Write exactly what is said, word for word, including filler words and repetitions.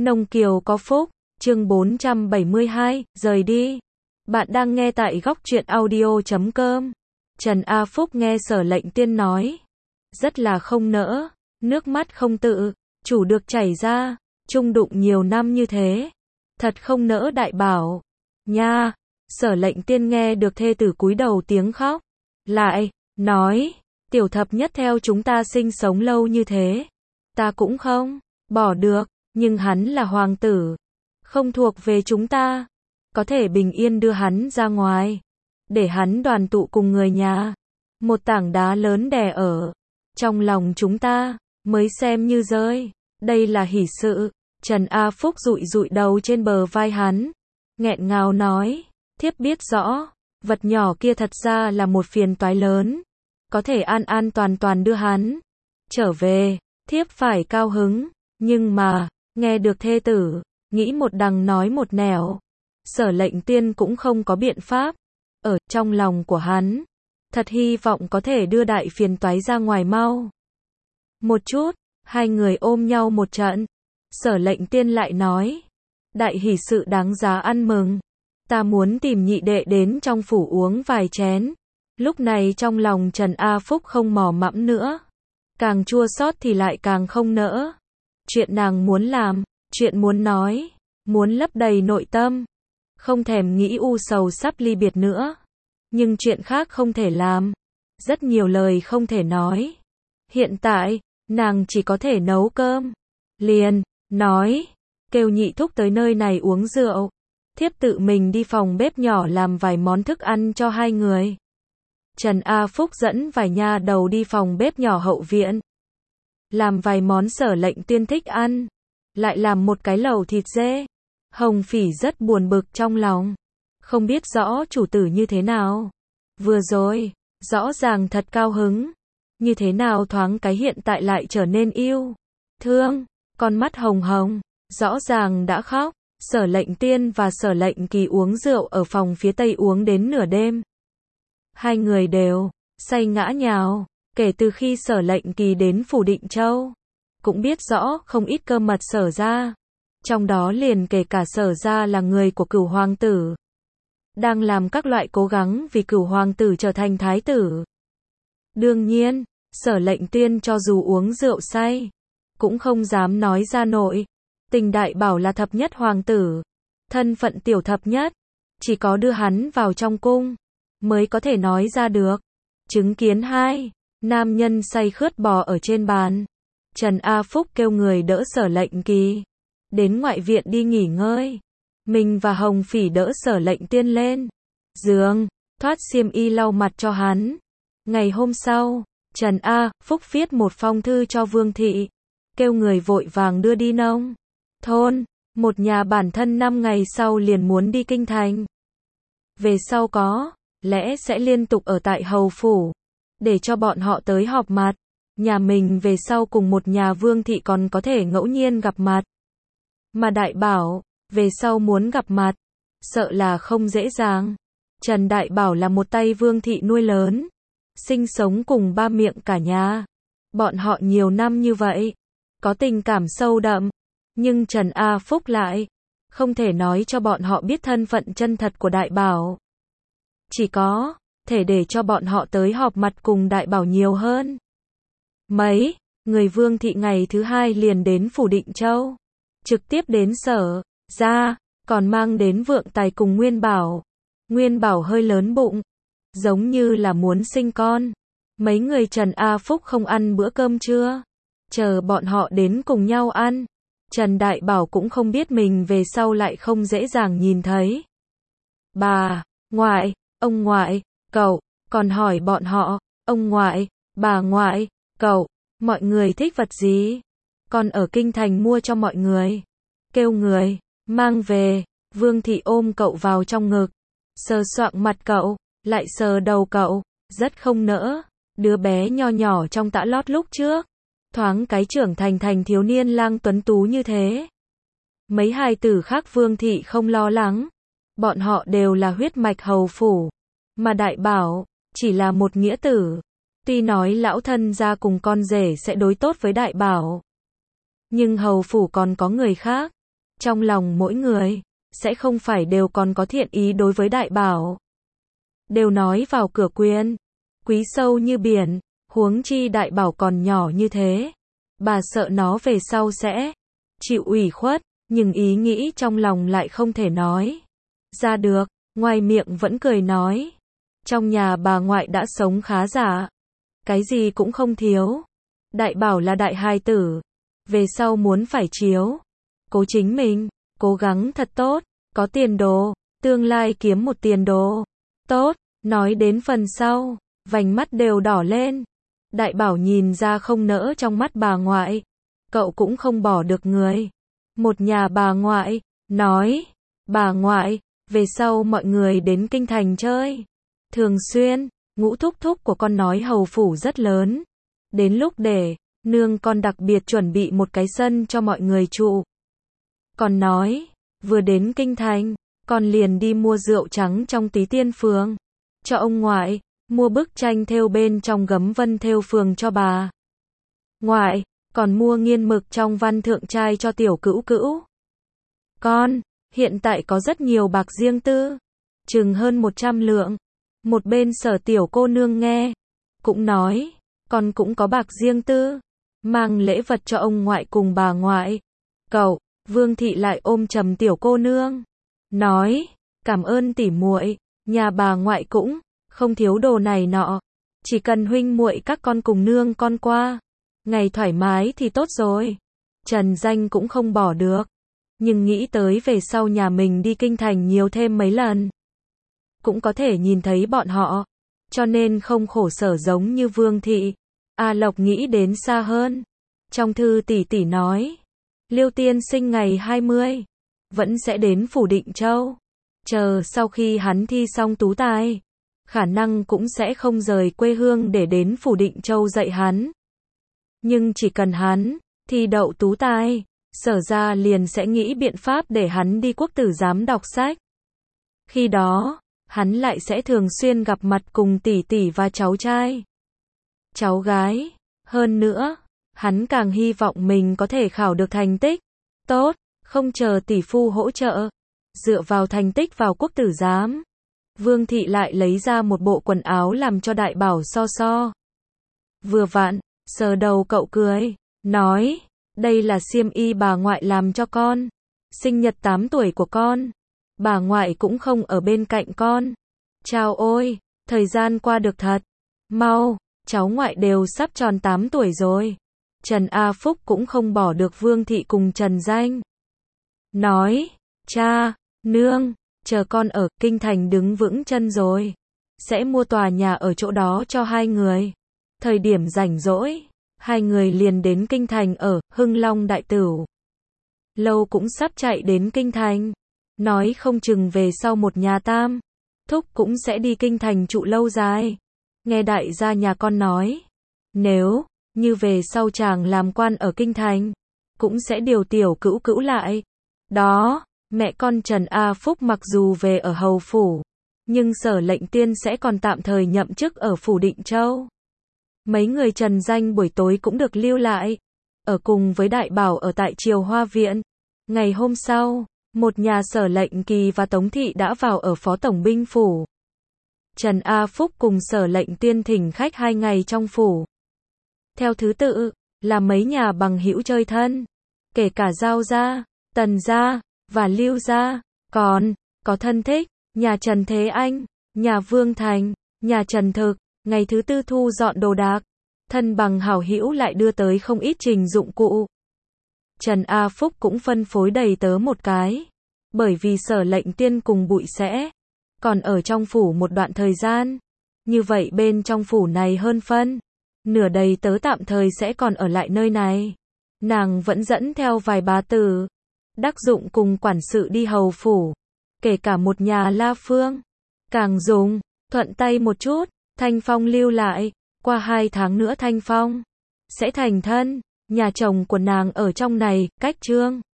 Nông Kiều có phúc, chương bốn trăm bảy mươi hai, rời đi. Bạn đang nghe tại góc truyện audio chấm com. Trần A Phúc nghe Sở Lệnh Tiên nói, rất là không nỡ, nước mắt không tự chủ được chảy ra, chung đụng nhiều năm như thế, thật không nỡ Đại Bảo. Nha, Sở Lệnh Tiên nghe được thê tử cúi đầu tiếng khóc, lại nói, tiểu thập nhất theo chúng ta sinh sống lâu như thế, ta cũng không bỏ được, nhưng hắn là hoàng tử, không thuộc về chúng ta, có thể bình yên đưa hắn ra ngoài, để hắn đoàn tụ cùng người nhà. Một tảng đá lớn đè ở trong lòng chúng ta, mới xem như rơi. Đây là hỷ sự. Trần A Phúc dụi dụi đầu trên bờ vai hắn, nghẹn ngào nói, thiếp biết rõ, vật nhỏ kia thật ra là một phiền toái lớn, có thể an an toàn toàn đưa hắn trở về, thiếp phải cao hứng, nhưng mà, nghe được thê tử, nghĩ một đằng nói một nẻo, Sở Lệnh Tiên cũng không có biện pháp. Ở trong lòng của hắn, thật hy vọng có thể đưa đại phiền toái ra ngoài mau một chút. Hai người ôm nhau một trận, Sở Lệnh Tiên lại nói, đại hỷ sự đáng giá ăn mừng, ta muốn tìm nhị đệ đến trong phủ uống vài chén. Lúc này trong lòng Trần A Phúc không mò mẫm nữa, càng chua xót thì lại càng không nỡ. Chuyện nàng muốn làm, chuyện muốn nói, muốn lấp đầy nội tâm, không thèm nghĩ u sầu sắp ly biệt nữa. Nhưng chuyện khác không thể làm, rất nhiều lời không thể nói. Hiện tại, nàng chỉ có thể nấu cơm. Liền, nói, kêu nhị thúc tới nơi này uống rượu. Thiếp tự mình đi phòng bếp nhỏ làm vài món thức ăn cho hai người. Trần A Phúc dẫn vài nha đầu đi phòng bếp nhỏ hậu viện, làm vài món Sở Lệnh Tiên thích ăn, lại làm một cái lẩu thịt dê. Hồng Phỉ rất buồn bực trong lòng, không biết rõ chủ tử như thế nào. Vừa rồi, rõ ràng thật cao hứng, như thế nào thoáng cái hiện tại lại trở nên yêu thương, con mắt hồng hồng, rõ ràng đã khóc. Sở Lệnh Tiên và Sở Lệnh Kỳ uống rượu ở phòng phía tây uống đến nửa đêm. Hai người đều say ngã nhào, kể từ khi Sở Lệnh Kỳ đến phủ Định Châu, cũng biết rõ không ít cơ mật Sở gia, trong đó liền kể cả Sở gia là người của Cửu hoàng tử, đang làm các loại cố gắng vì Cửu hoàng tử trở thành thái tử. Đương nhiên, Sở Lệnh Tiên cho dù uống rượu say, cũng không dám nói ra nội tình Đại Bảo là thập nhất hoàng tử, thân phận tiểu thập nhất, chỉ có đưa hắn vào trong cung mới có thể nói ra được. Chứng kiến hai nam nhân say khướt bò ở trên bàn, Trần A Phúc kêu người đỡ Sở Lệnh Kỳ đến ngoại viện đi nghỉ ngơi. Mình và Hồng Phỉ đỡ Sở Lệnh Tiên lên giường, thoát xiêm y lau mặt cho hắn. Ngày hôm sau, Trần A Phúc viết một phong thư cho Vương thị, kêu người vội vàng đưa đi nông thôn. Một nhà bản thân năm ngày sau liền muốn đi kinh thành, về sau có lẽ sẽ liên tục ở tại hầu phủ, để cho bọn họ tới họp mặt. Nhà mình về sau cùng một nhà Vương thị còn có thể ngẫu nhiên gặp mặt, mà Đại Bảo về sau muốn gặp mặt, sợ là không dễ dàng. Trần Đại Bảo là một tay Vương thị nuôi lớn, sinh sống cùng ba miệng cả nhà. Bọn họ nhiều năm như vậy, có tình cảm sâu đậm, nhưng Trần A Phúc lại không thể nói cho bọn họ biết thân phận chân thật của Đại Bảo. Chỉ có thể để cho bọn họ tới họp mặt cùng Đại Bảo nhiều hơn. Mấy người Vương thị ngày thứ hai liền đến phủ Định Châu, trực tiếp đến Sở gia, còn mang đến Vượng Tài cùng Nguyên Bảo. Nguyên Bảo hơi lớn bụng, giống như là muốn sinh con. Mấy người Trần A Phúc không ăn bữa cơm trưa, chờ bọn họ đến cùng nhau ăn. Trần Đại Bảo cũng không biết mình về sau lại không dễ dàng nhìn thấy bà ngoại, ông ngoại, cậu, còn hỏi bọn họ, ông ngoại, bà ngoại, cậu, mọi người thích vật gì? Còn ở kinh thành mua cho mọi người, kêu người mang về. Vương thị ôm cậu vào trong ngực, sờ soạng mặt cậu, lại sờ đầu cậu, rất không nỡ. Đứa bé nho nhỏ trong tã lót lúc trước, thoáng cái trưởng thành thành thiếu niên lang tuấn tú như thế. Mấy hài tử khác Vương thị không lo lắng, bọn họ đều là huyết mạch hầu phủ, mà Đại Bảo chỉ là một nghĩa tử. Tuy nói lão thân gia cùng con rể sẽ đối tốt với Đại Bảo, nhưng hầu phủ còn có người khác, trong lòng mỗi người, sẽ không phải đều còn có thiện ý đối với đại bảo. Đều nói vào cửa quyền, quý sâu như biển, huống chi đại bảo còn nhỏ như thế. Bà sợ nó về sau sẽ chịu ủy khuất, nhưng ý nghĩ trong lòng lại không thể nói ra được, ngoài miệng vẫn cười nói. Trong nhà bà ngoại đã sống khá giả, cái gì cũng không thiếu. Đại bảo là đại hài tử, về sau muốn phải chiếu cố chính mình, cố gắng thật tốt, có tiền đồ, tương lai kiếm một tiền đồ tốt. Nói đến phần sau, vành mắt đều đỏ lên. Đại bảo nhìn ra không nỡ trong mắt bà ngoại, cậu cũng không bỏ được người một nhà bà ngoại, nói, bà ngoại, về sau mọi người đến kinh thành chơi thường xuyên, ngũ thúc thúc của con nói hầu phủ rất lớn, đến lúc để nương con đặc biệt chuẩn bị một cái sân cho mọi người trụ. Còn nói, vừa đến kinh thành, con liền đi mua rượu trắng trong Tí Tiên Phường cho ông ngoại, mua bức tranh thêu bên trong gấm vân thêu phường cho bà ngoại, còn mua nghiên mực trong văn thượng trai cho tiểu cữu cữu. Con, hiện tại có rất nhiều bạc riêng tư, chừng hơn một trăm lượng. Một bên Sở tiểu cô nương nghe, cũng nói, con cũng có bạc riêng tư, mang lễ vật cho ông ngoại cùng bà ngoại. Cậu, Vương thị lại ôm chầm tiểu cô nương, nói, cảm ơn tỷ muội, nhà bà ngoại cũng không thiếu đồ này nọ, chỉ cần huynh muội các con cùng nương con qua ngày thoải mái thì tốt rồi. Trần Danh cũng không bỏ được, nhưng nghĩ tới về sau nhà mình đi kinh thành nhiều thêm mấy lần, cũng có thể nhìn thấy bọn họ, cho nên không khổ sở giống như Vương thị. A Lộc nghĩ đến xa hơn. Trong thư tỷ tỷ nói, Liêu tiên sinh ngày hai mươi vẫn sẽ đến phủ Định Châu. Chờ sau khi hắn thi xong tú tài, khả năng cũng sẽ không rời quê hương để đến phủ Định Châu dạy hắn. Nhưng chỉ cần hắn thi đậu tú tài, Sở ra liền sẽ nghĩ biện pháp để hắn đi quốc tử giám đọc sách. Khi đó, hắn lại sẽ thường xuyên gặp mặt cùng tỷ tỷ và cháu trai, cháu gái. Hơn nữa, hắn càng hy vọng mình có thể khảo được thành tích tốt, không chờ tỷ phu hỗ trợ, dựa vào thành tích vào quốc tử giám. Vương thị lại lấy ra một bộ quần áo làm cho đại bảo so so. Vừa vặn, sờ đầu cậu cười, nói, đây là xiêm y bà ngoại làm cho con, sinh nhật tám tuổi của con. Bà ngoại cũng không ở bên cạnh con. Chao ôi, thời gian qua được thật mau, cháu ngoại đều sắp tròn tám tuổi rồi. Trần A Phúc cũng không bỏ được Vương thị cùng Trần Danh. Nói, cha, nương, chờ con ở kinh thành đứng vững chân rồi, sẽ mua tòa nhà ở chỗ đó cho hai người. Thời điểm rảnh rỗi, hai người liền đến kinh thành ở Hưng Long Đại Tửu. Lâu cũng sắp chạy đến kinh thành, nói không chừng về sau một nhà tam thúc cũng sẽ đi kinh thành trụ lâu dài. Nghe đại gia nhà con nói, nếu như về sau chàng làm quan ở kinh thành, cũng sẽ điều tiểu cữu cữu lại. Đó, mẹ con Trần A Phúc mặc dù về ở hầu phủ, nhưng Sở lệnh tiên sẽ còn tạm thời nhậm chức ở phủ Định Châu. Mấy người Trần Danh buổi tối cũng được lưu lại, ở cùng với đại bảo ở tại Triều Hoa Viện. Ngày hôm sau, một nhà Sở lệnh kỳ và Tống thị đã vào ở phó tổng binh phủ. Trần A Phúc cùng Sở lệnh tiên thỉnh khách hai ngày trong phủ. Theo thứ tự, là mấy nhà bằng hữu chơi thân, kể cả Giao gia, Tần gia, và Lưu gia, còn có thân thích, nhà Trần Thế Anh, nhà Vương Thành, nhà Trần Thực. Ngày thứ tư thu dọn đồ đạc, thân bằng hảo hữu lại đưa tới không ít trình dụng cụ. Trần A Phúc cũng phân phối đầy tớ một cái, bởi vì Sở lệnh tiên cùng Bụi sẽ còn ở trong phủ một đoạn thời gian. Như vậy bên trong phủ này hơn phân nửa đầy tớ tạm thời sẽ còn ở lại nơi này. Nàng vẫn dẫn theo vài bá tử đắc dụng cùng quản sự đi hầu phủ, kể cả một nhà La Phương. Càng dùng thuận tay một chút, Thanh Phong lưu lại, qua hai tháng nữa Thanh Phong sẽ thành thân. Nhà chồng của nàng ở trong này, cách Trương